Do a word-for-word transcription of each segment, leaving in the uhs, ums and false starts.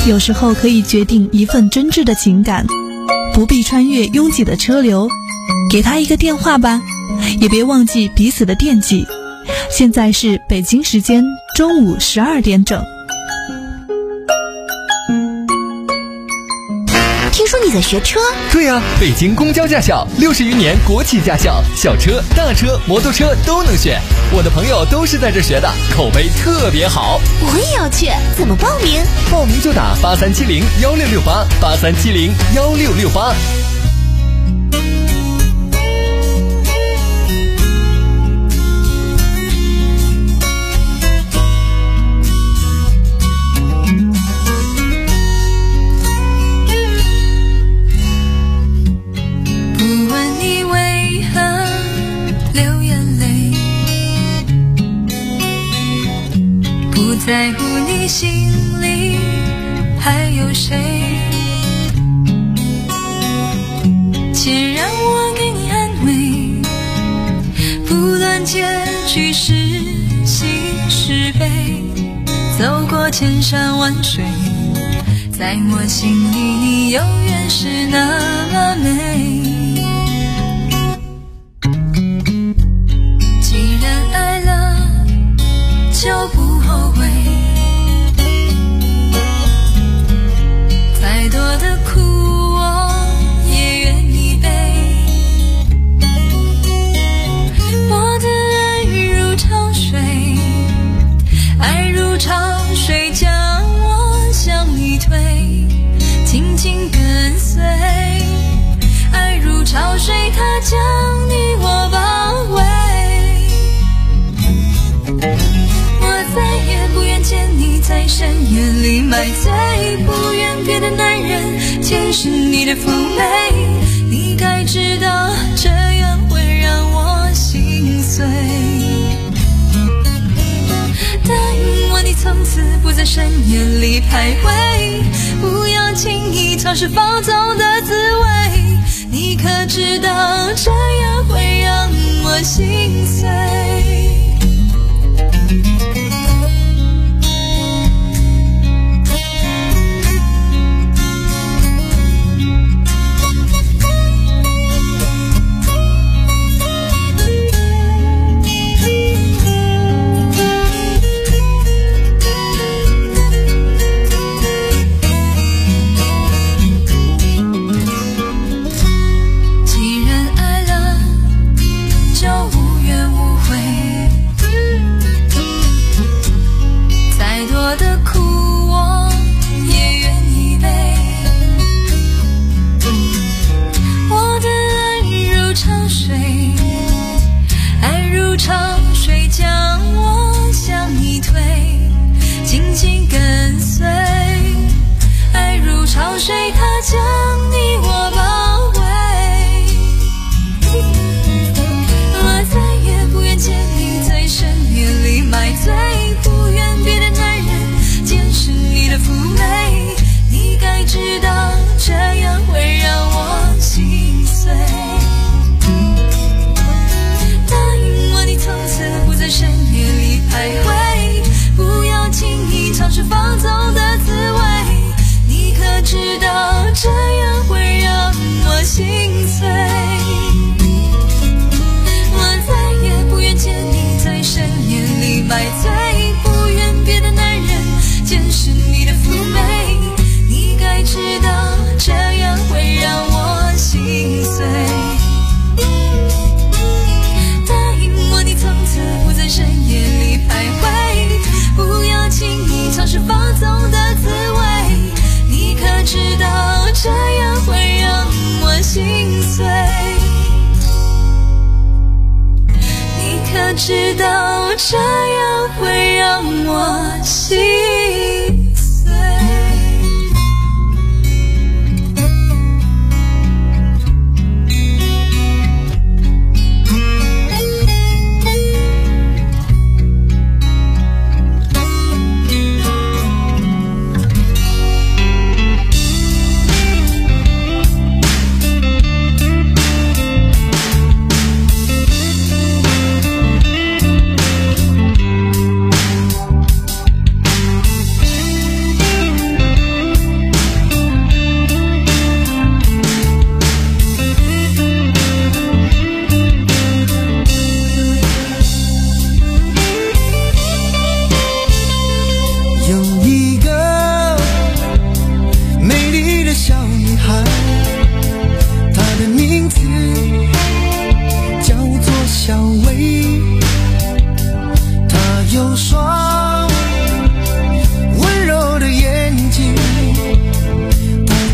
有时候可以决定一份真挚的情感，不必穿越拥挤的车流，给他一个电话吧，也别忘记彼此的惦记。现在是北京时间中午十二点整。 听说你在学车？ 对呀、啊，北京公交驾校六十余年国企驾校，小车、大车、摩托车都能选。我的朋友都是在这学的，口碑特别好。 我也要去，怎么报名？ 报名就打八三七零幺六六八，八三七零幺六六八。 在乎你心里还有谁，且让我给你安慰，不论结局是喜是悲，走过千山万水，在我心里你永远是那么美。既然爱了就不后悔，再多的苦我也愿意背，我的爱如潮水，爱如潮水将我向你推，紧紧跟随，爱如潮水它将你我包围，再也不愿见你在深夜里买醉，不愿别的男人见识你的妩媚，你该知道这样会让我心碎。答应我你从此不在深夜里徘徊，不要轻易尝试放纵的滋味，你可知道这样会让我心碎。知道这样会让我心碎。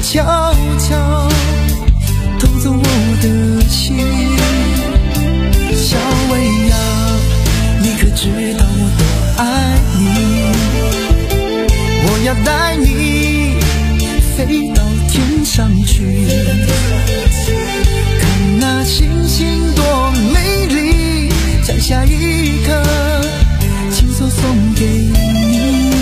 悄悄偷走我的心。小薇呀，你可知道我多爱你？我要带你飞到天上去，看那星星多美丽，在下一刻亲手送给你。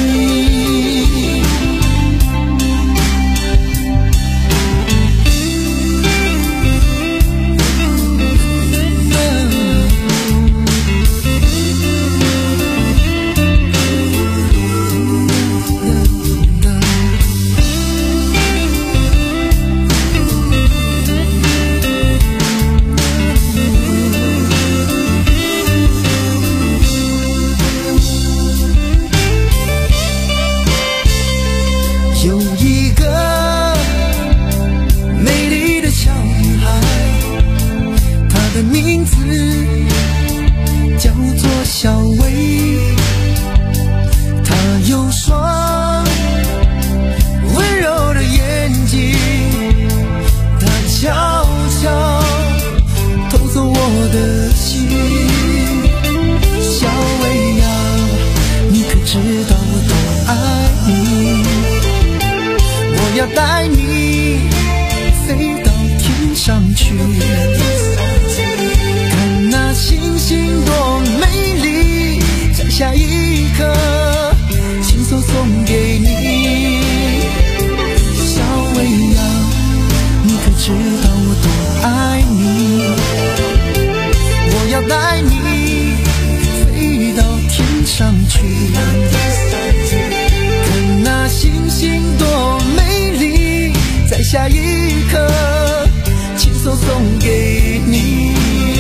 下一刻亲手送给你。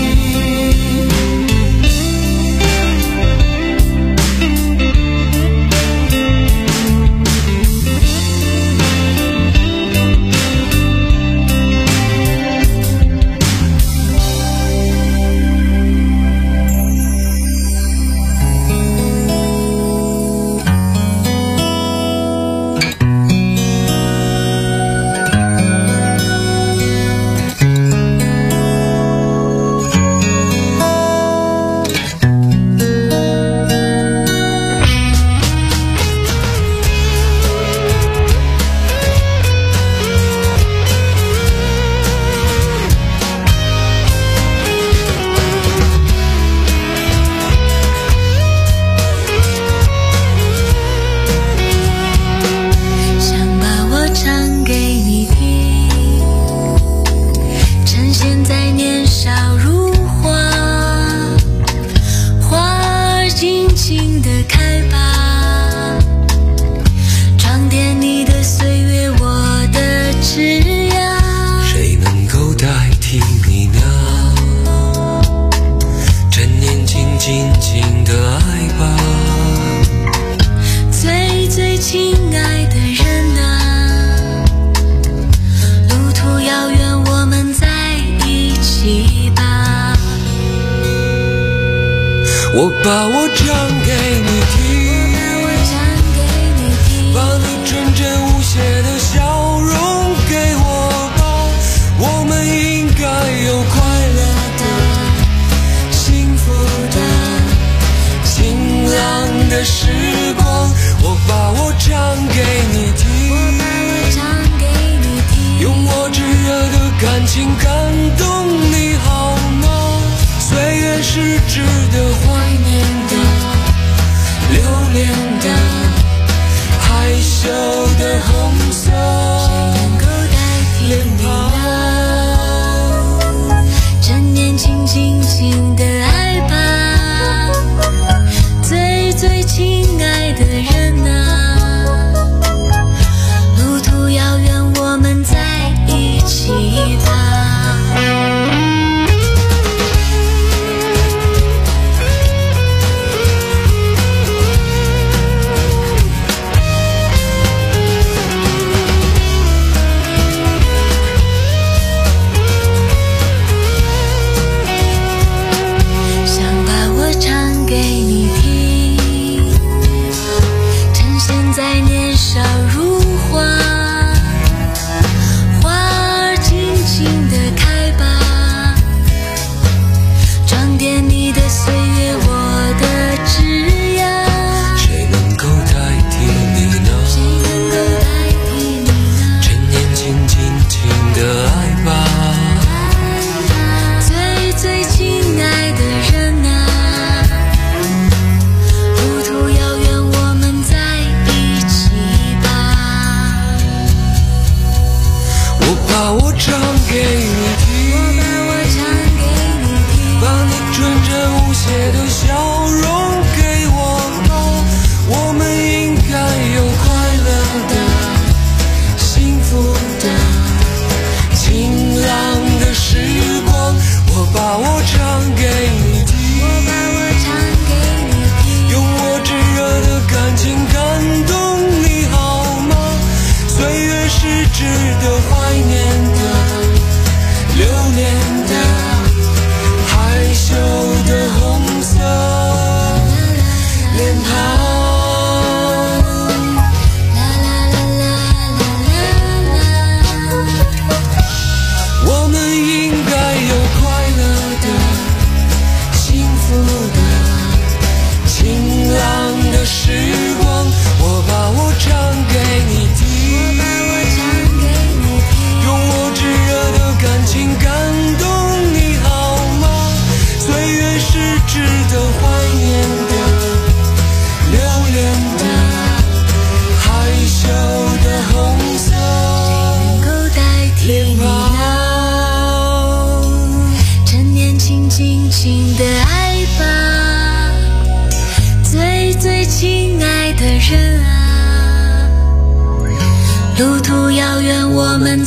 我把我唱给你听，把你纯真无邪的笑容给我吧，我们应该有快乐的、幸福的、晴朗的时光。我把我唱给你听，用我炙热的感情感动你好吗？岁月是值得怀念的、留恋的、害羞的红色脸庞， 正年轻轻轻的爱吧，最最亲爱的人啊，路途遥远，我们在一起吧。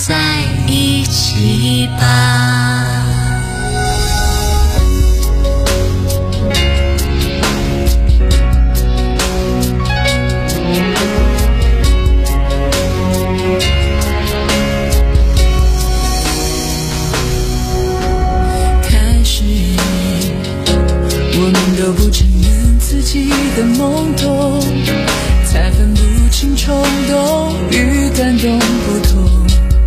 在一起吧。开始我们都不承认自己的懵懂，才分不清冲动与感动不同。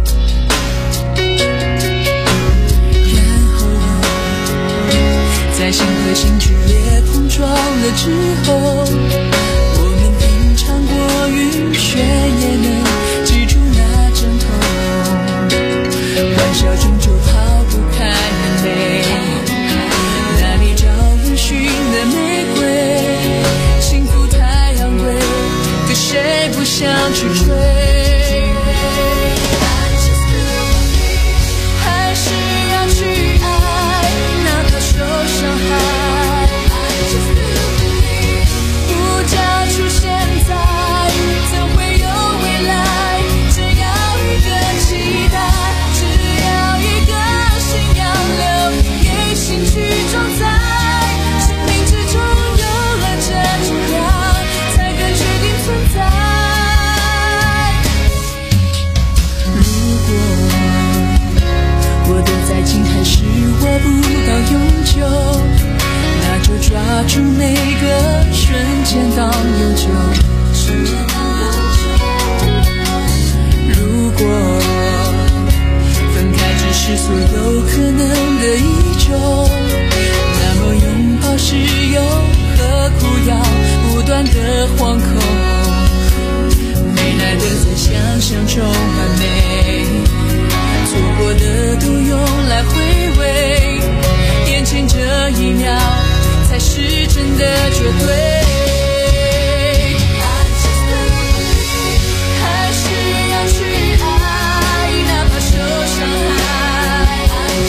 然后在心和心剧烈碰撞了之后，我们品尝过晕眩也能记住那阵痛，玩笑中就抛不开眼泪，那里找人寻的玫瑰，幸福太昂贵，可谁不想去追？还是要去爱，哪怕受伤害，不假出现在，怎会有未来？只要一个期待，只要一个信仰，留给心去装载。生命之中有了这重量，才更确定存在。如果我躲在近海时握不到永久，那就抓住每个瞬间当永久。如果分开只是所有可能的一种，那么拥抱是有何苦要不断的惶恐？没来得在想象中完美，错过的都用来回味，眼前这一秒才是真的绝对。还是要去爱，哪怕受伤害，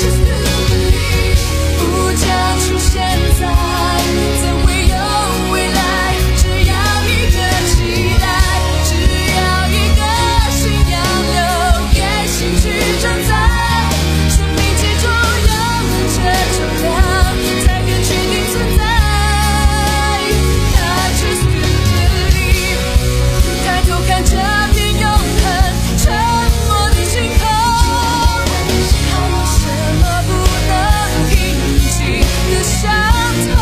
不假出现在，怎会有未来？只要一个期待，只要一个信仰，留给心去装载。生命之中有了这重量，才更确定存在。I just believe， 抬头看这片永恒沉默的星空，还有什么不能平静的伤痛？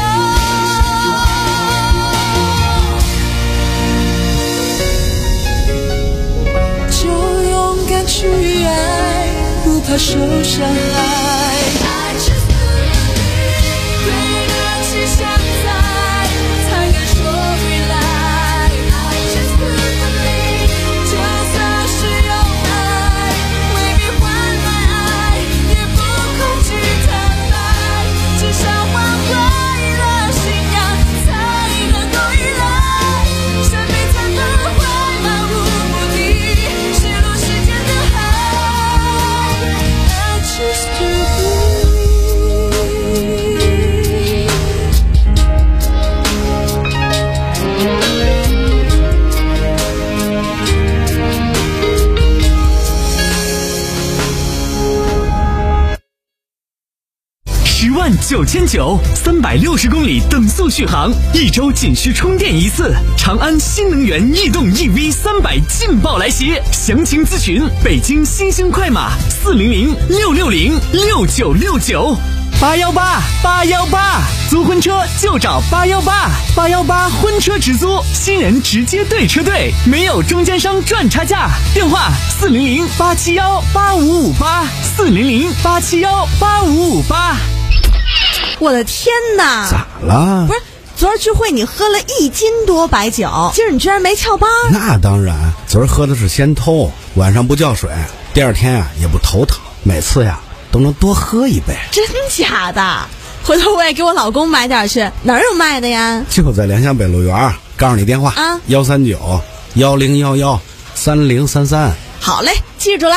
就勇敢去爱，不怕受伤害。I just believe， 对得起现在，才敢说未来。I just believe， 就算是用爱，未必换来爱，也不恐惧坦白，至少换回了信仰，才能够依赖，生命才不会漫无目的，陷入时间的海。I just believe。 十万九千九，三百六十公里等速续航，一周仅需充电一次。长安新能源逸动 E V 三百劲爆来袭，详情咨询北京新兴快马四零零六六零六九六九。八幺八八幺八，租婚车就找八幺八八幺八婚车直租，新人直接对车队，没有中间商赚差价。电话四零零八七幺八五五八四零零八七幺八五五八。 我的天哪！ 咋了？ 不是，昨儿聚会你喝了一斤多白酒，今儿你居然没翘班？ 那当然，昨儿喝的是仙偷，晚上不叫水，第二天啊也不头疼，每次呀都能多喝一杯。 真假的？回头我也给我老公买点去，哪儿有卖的呀？ 就在联想北路园，告诉你电话啊， 幺三九幺零幺幺三零三三。 好嘞，记住了。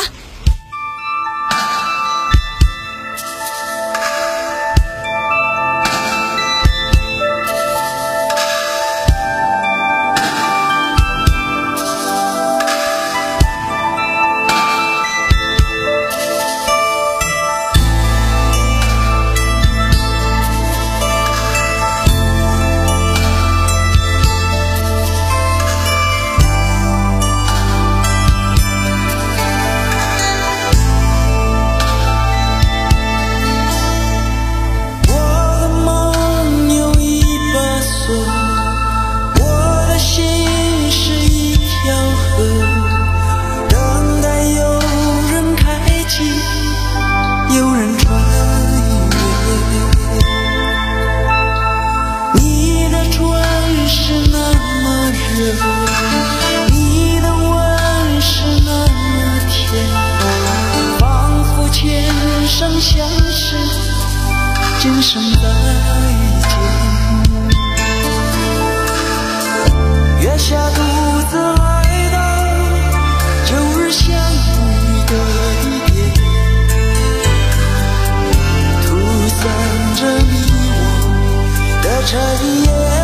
生相识，今生再见。月下独自来到旧日相遇的地点，涂散着你我的尘烟。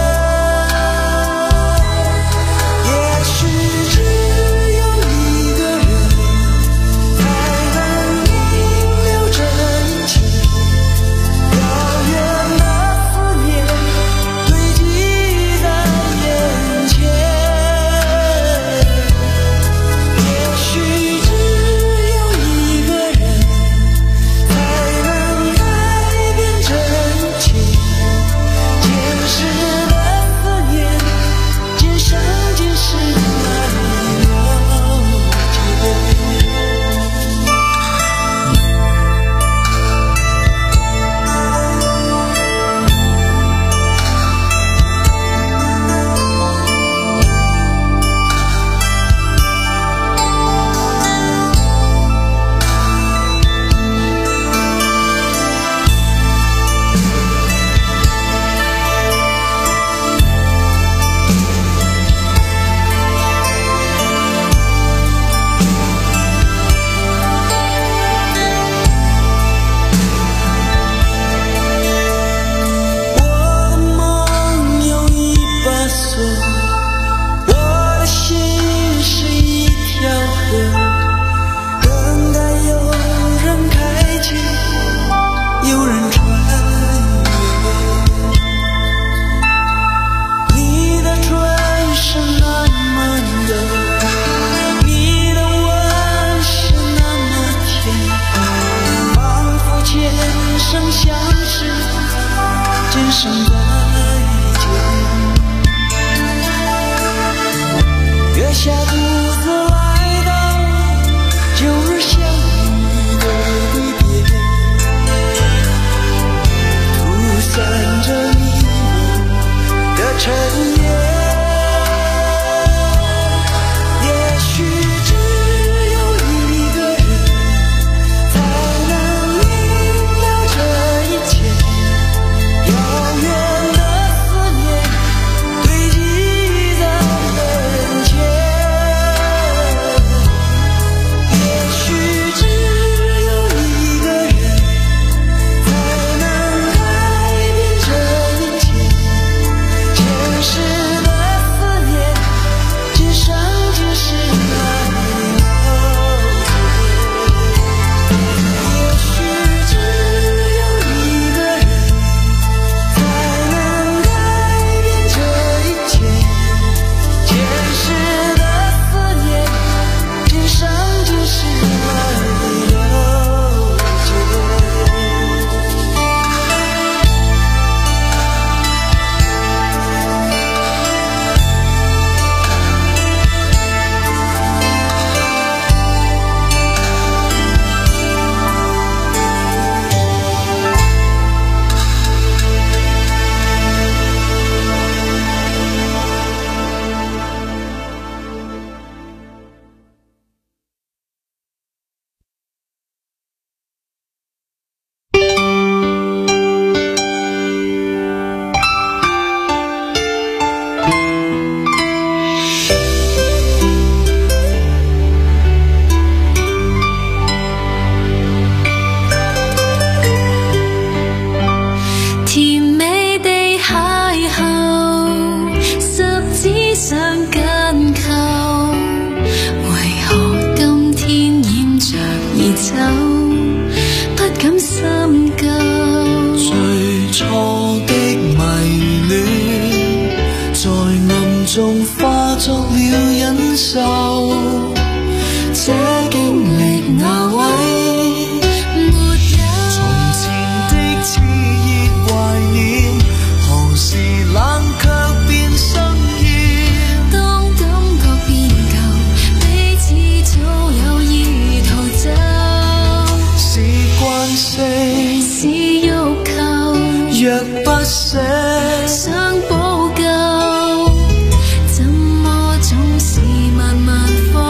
想補救，怎麼總是慢慢放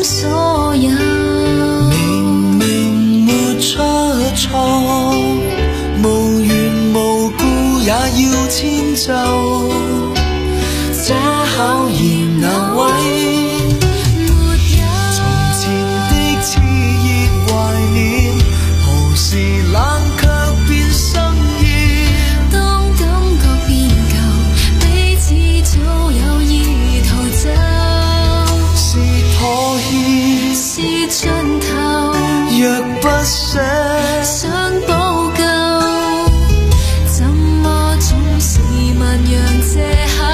所有。 明明沒出錯，無緣無故也要遷就，這考驗哪位？ 沒有從前的熾熱懷念，何時冷卻變生厭？ 當感覺變舊，彼此早有意逃走。 是妥協， 是盡頭， 若不捨， 想補救，怎麼總是萬樣藉口？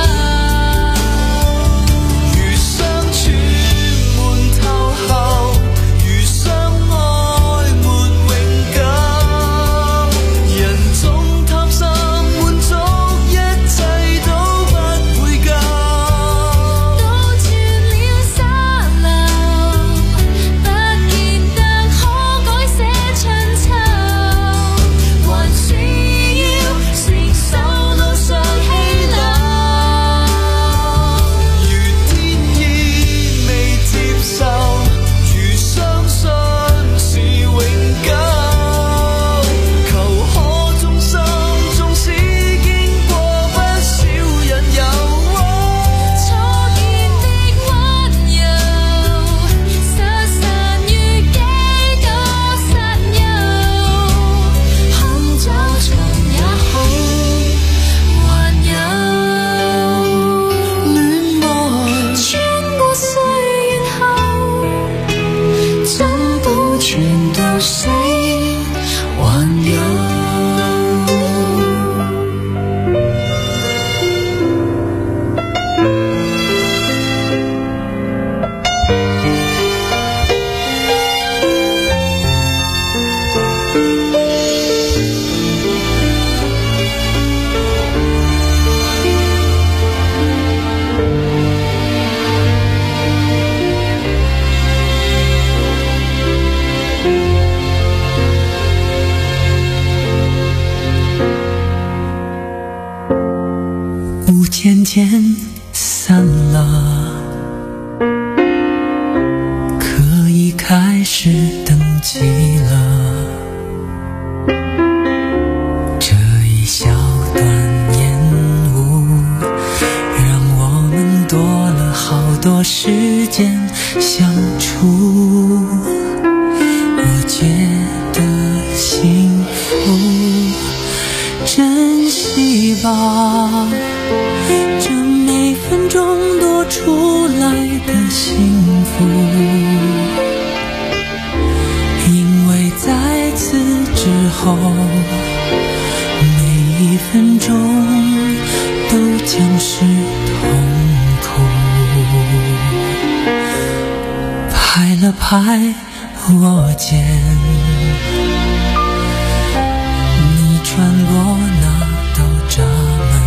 如相處悶透後，如相愛沒永久，人總貪心滿足，一切都不會夠。 倒轉了沙漏，不見得可改寫春秋，還是要承受路上氣流。 如天意未接受，如相信是永久，求可終生，縱使經過不少引誘。 初見的溫柔，失散於幾多室友，含着床也好，還有戀愛穿過歲月後，怎保存到死還有。 雾渐渐散了，可以开始登记了。这一小段烟雾，让我们多了好多时间相处。我觉得幸福，珍惜吧，这每分钟多出来的幸福，因为在此之后，每一分钟都将是痛苦。拍了拍我肩，你穿过那道闸门，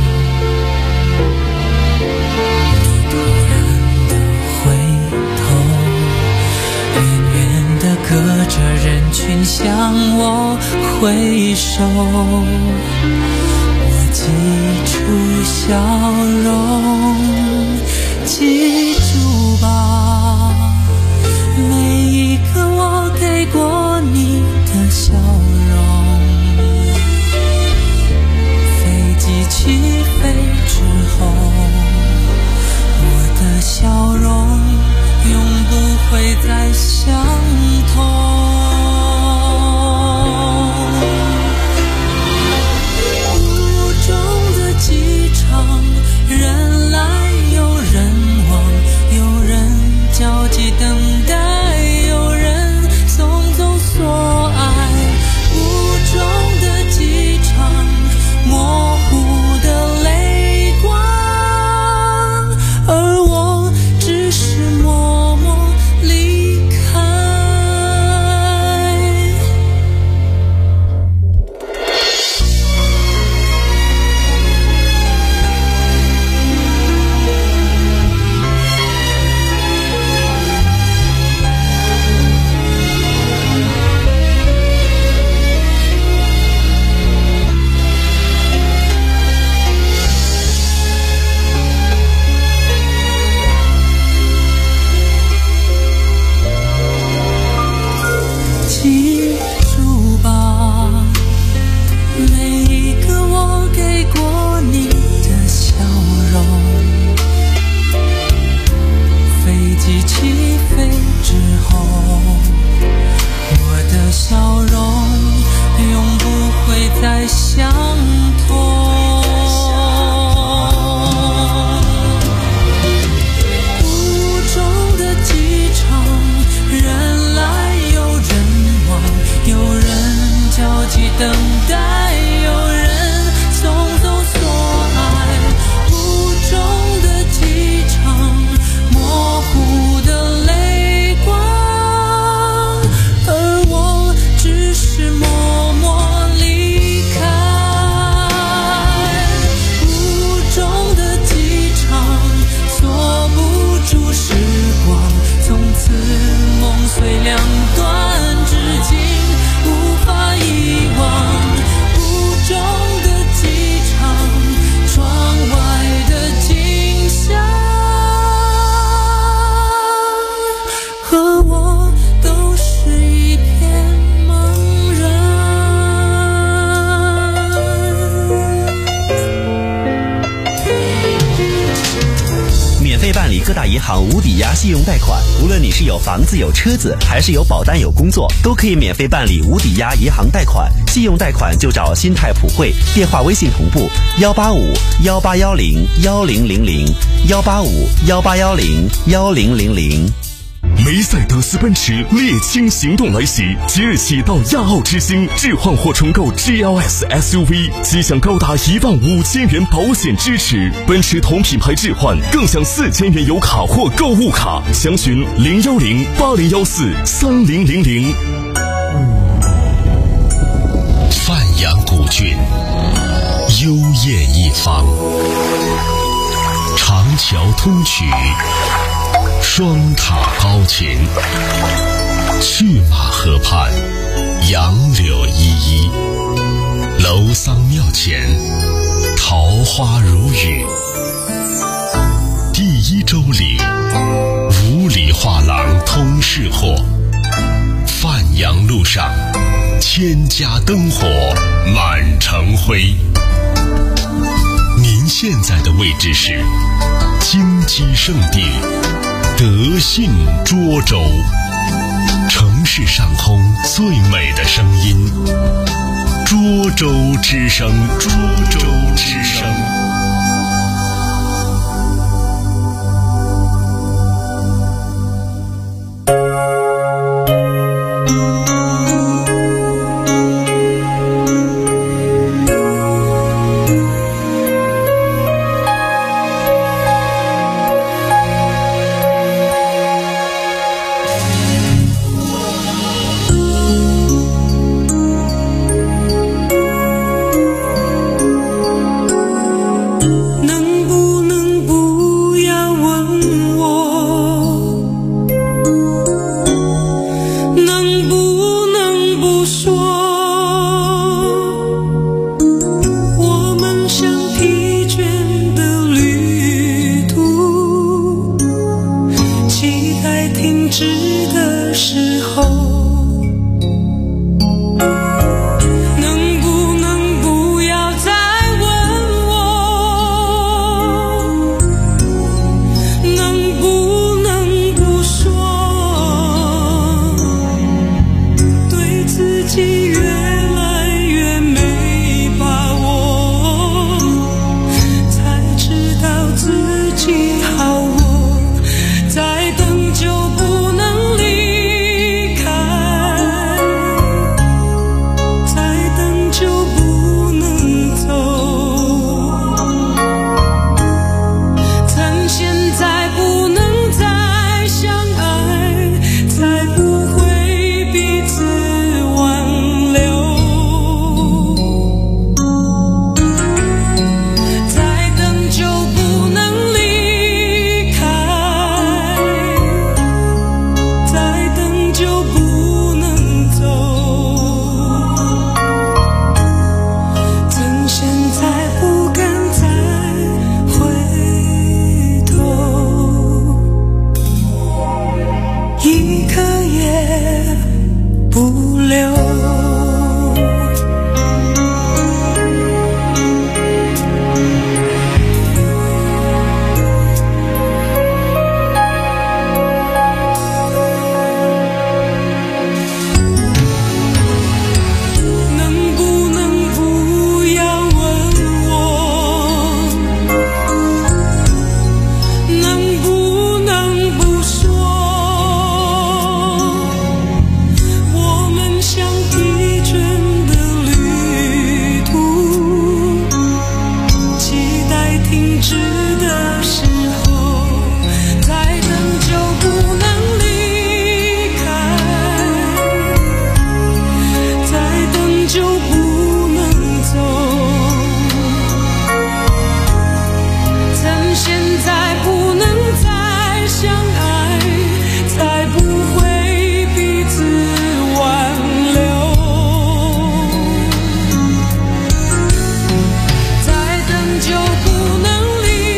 你突然的回头，远远的隔着人群向我挥手。我记住笑容，记住吧，每一个我给过你的笑容。飞机起飞之后，我的笑容永不会再相同。雾中的机场，人来有人往，有人焦急等待，有人匆匆所爱。雾中的机场，模糊的泪光，而我只是默默离开。 办理各大银行无抵押信用贷款。无论你是有房子有车子，还是有保单有工作，都可以免费办理无抵押银行贷款。信用贷款就找新泰普惠，电话微信同步幺八五幺八幺零幺零零零幺八五幺八幺零幺零零零。 梅赛德斯奔驰猎青行动来袭，即日起到亚奥之星置换或重购 G L S S U V， 即享高达一万五千元保险支持。奔驰同品牌置换更享四千元油卡或购物卡，详询零幺零八零幺四三零零零。 范阳古郡，幽艳一方，长桥通衢，双塔高琴，去马河畔，杨柳依依，楼桑庙前，桃花如雨。第一周里，五里画廊通市货，范阳路上，千家灯火满城辉。您现在的位置是金鸡圣地德信涿州，城市上空最美的声音，涿州之声，涿州之声。 再等就不能离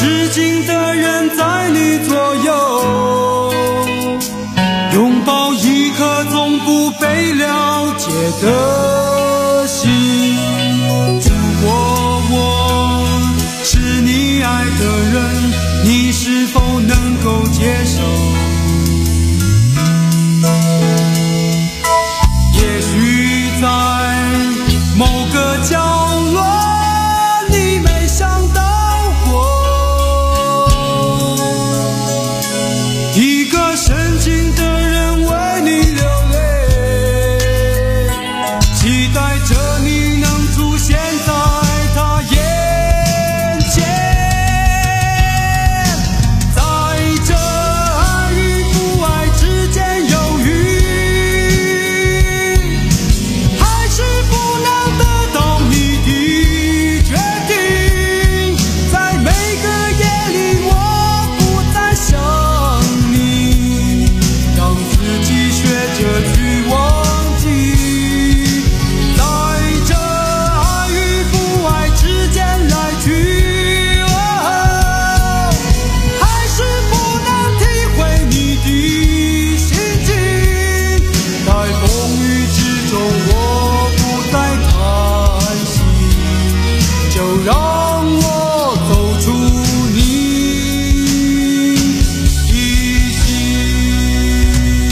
痴情的人在你左右，拥抱一颗从不被了解的心。如果我是你爱的人，你是否能够接受？也许在某个角落，你没想到过，一个深情的人为你流泪，期待着你能出现在他眼前。在这爱与不爱之间犹豫，还是不能得到你的决定。在每个夜里我不再想你，让自己学着去忘记。在这爱与不爱之间来去，哦，还是不能体会你的心境。在风雨之中我不再叹息，就让我走出你的心。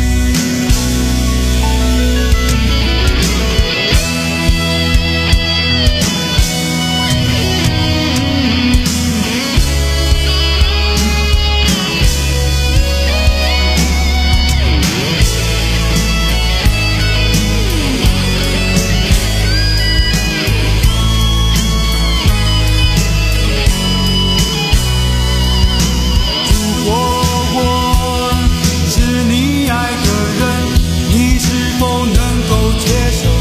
如果我是你爱的人，你是否能够接受？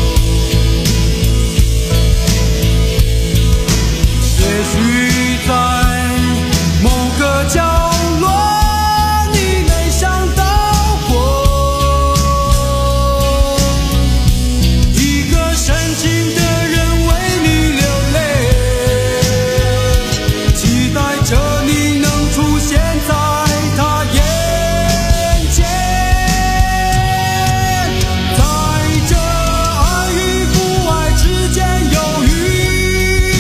也许在某个角落，你没想到过，一个深情的人为你流泪，期待着你能出现在他眼前。在这爱与不爱之间犹豫，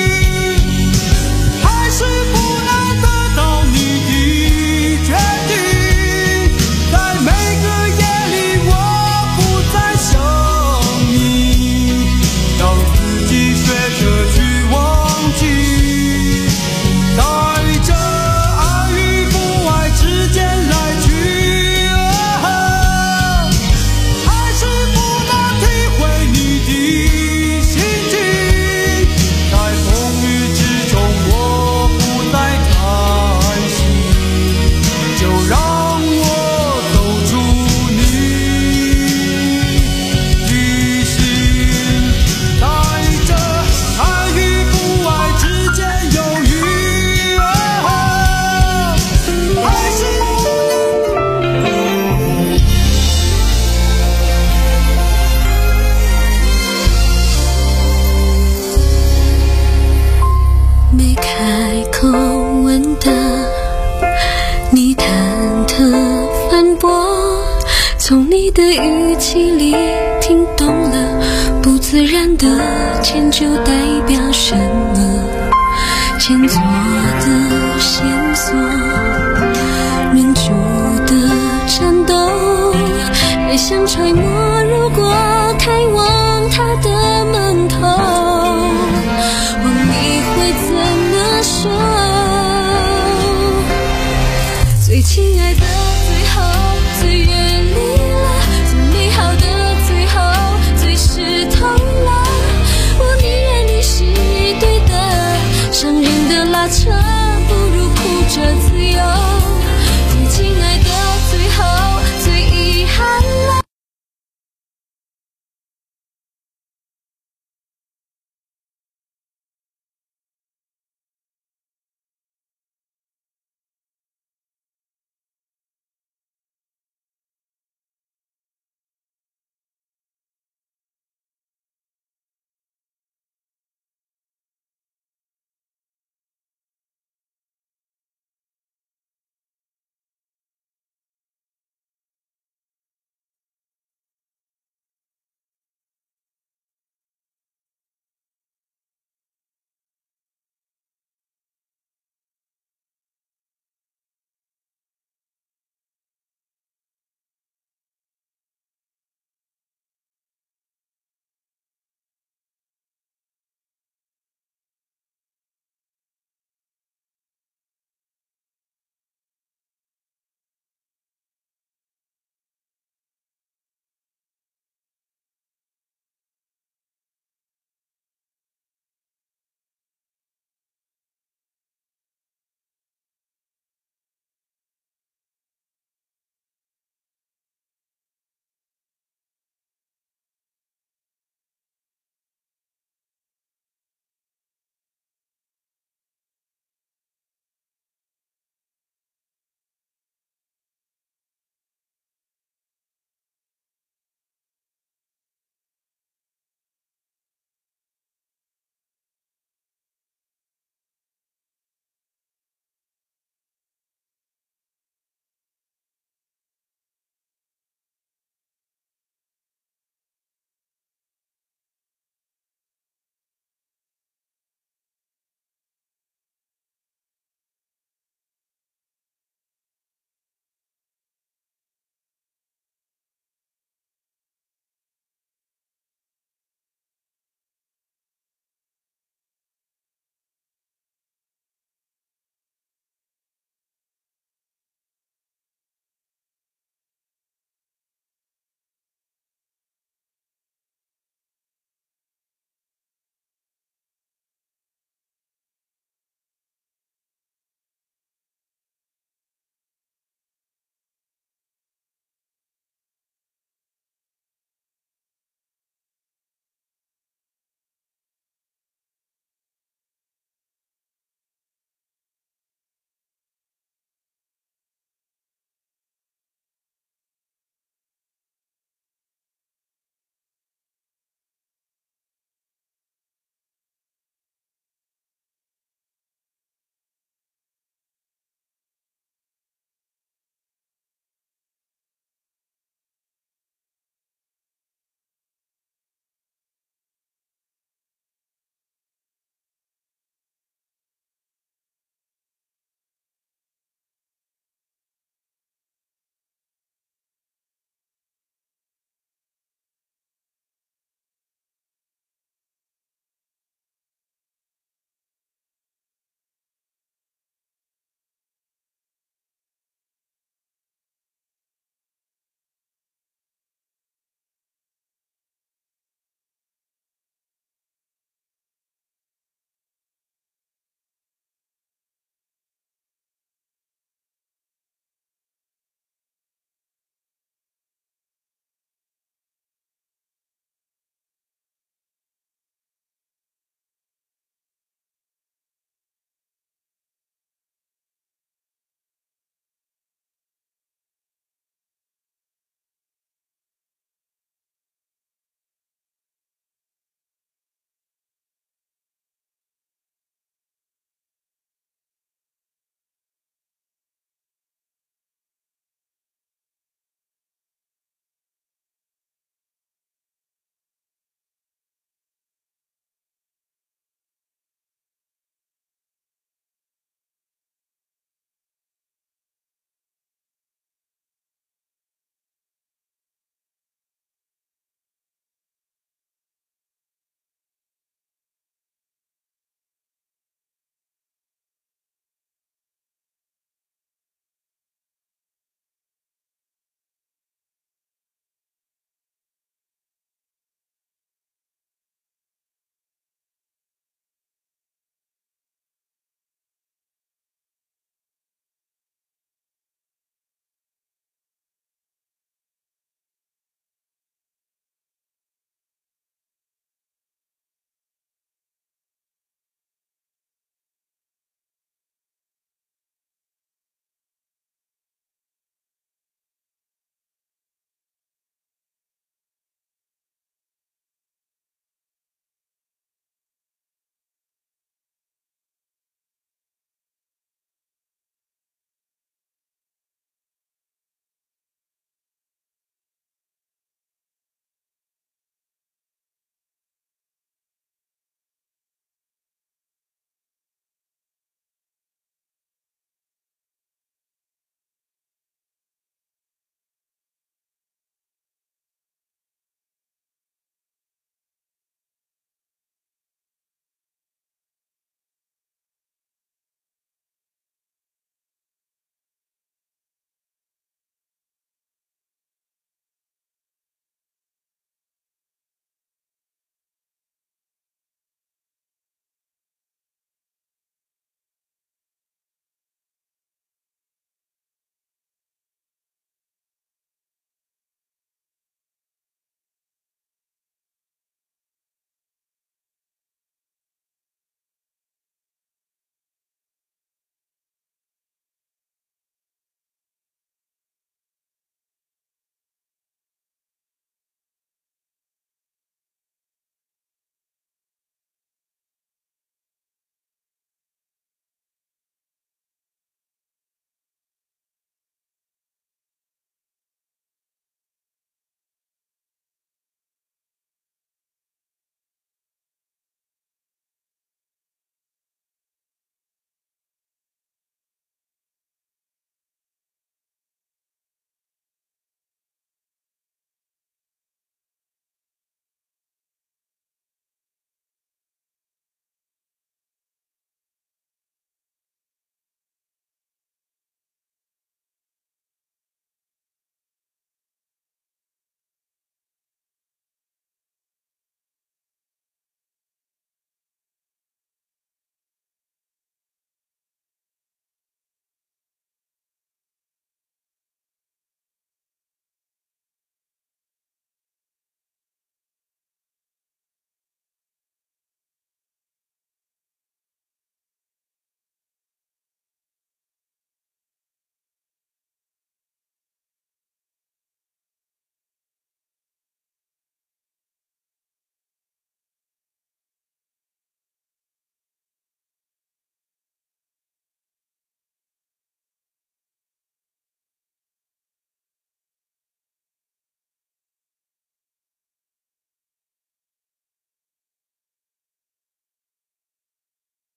还是不能得到你的决定。在每个夜里我不再想你，让自己学着去忘记。在这爱与不爱之间来去，哦，还是不能体会你的心境。在风雨之中我不再叹息，就让我走出你的心。在这爱与不爱之间犹豫，哦，还是没开口问的，你忐忑反驳，从你的语气里听懂了，不自然的迁就代表什么？前座的线索，忍住的颤抖，也想揣摩